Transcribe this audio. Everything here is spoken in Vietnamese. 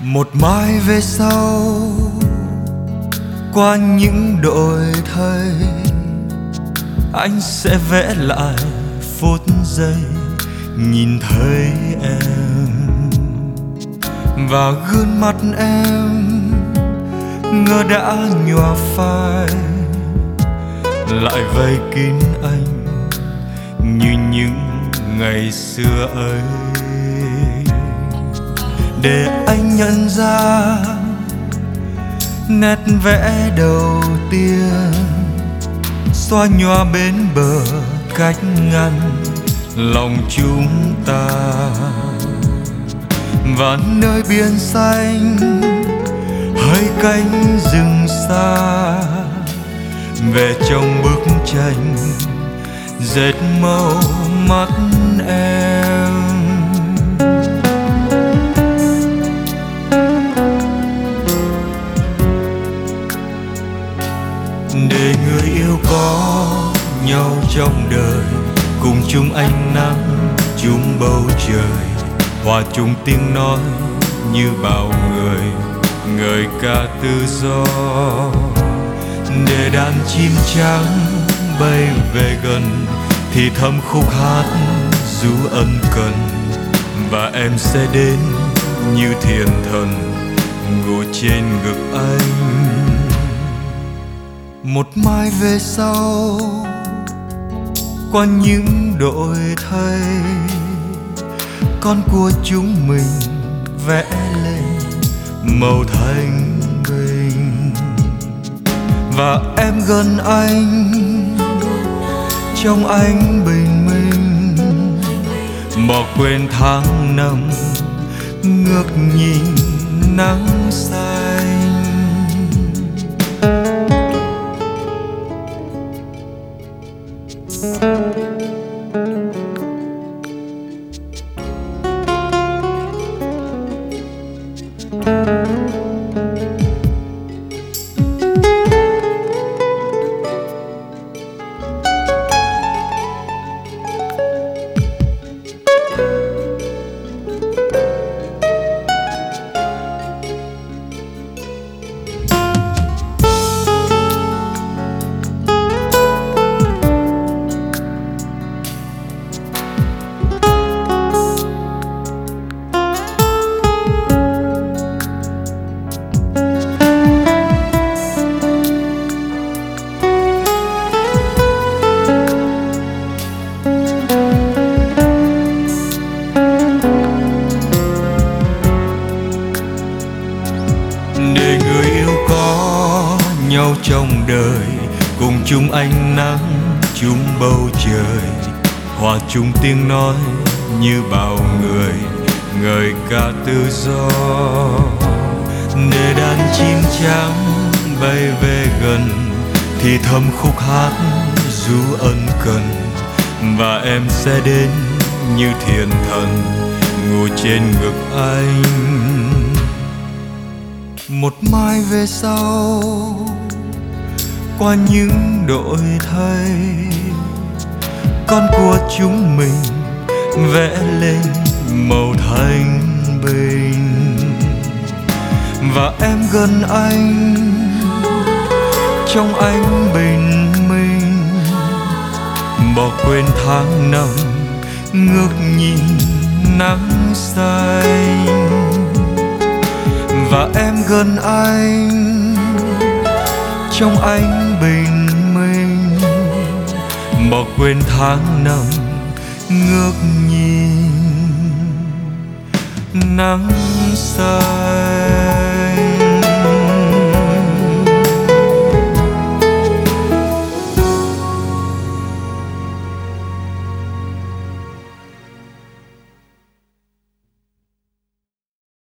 Một mai về sau, qua những đổi thay, anh sẽ vẽ lại phút giây nhìn thấy em, và gương mặt em ngỡ đã nhòa phai, lại vây kín anh như những ngày xưa ấy. Để anh nhận ra nét vẽ đầu tiên xóa nhòa bên bờ cách ngăn lòng chúng ta, và nơi biển xanh hơi cánh rừng xa, về trong bức tranh dệt màu mắt em. Để người yêu có nhau trong đời, cùng chung ánh nắng chung bầu trời, hòa chung tiếng nói như bao người, ngợi ca tự do. Để đàn chim trắng bay về gần thì thầm khúc hát ru ân cần, và em sẽ đến như thiên thần ngủ trên ngực anh. Một mai về sau, qua những đổi thay, con của chúng mình vẽ lên màu thanh bình, và em gần anh trong ánh bình minh, bỏ quên tháng năm ngước nhìn nắng xanh. Để người yêu có nhau trong đời, cùng chung ánh nắng chung bầu trời, hòa chung tiếng nói như bao người, ngợi ca tự do. Để đàn chim trắng bay về gần thì thầm khúc hát ru ân cần, và em sẽ đến như thiên thần ngủ trên ngực anh. Một mai về sau, qua những đổi thay, con của chúng mình vẽ lên màu thanh bình, và em gần anh trong ánh bình minh, bỏ quên tháng năm ngước nhìn nắng xanh, và em gần anh trong ánh bình minh, bỏ quên tháng năm ngước nhìn nắng xanh.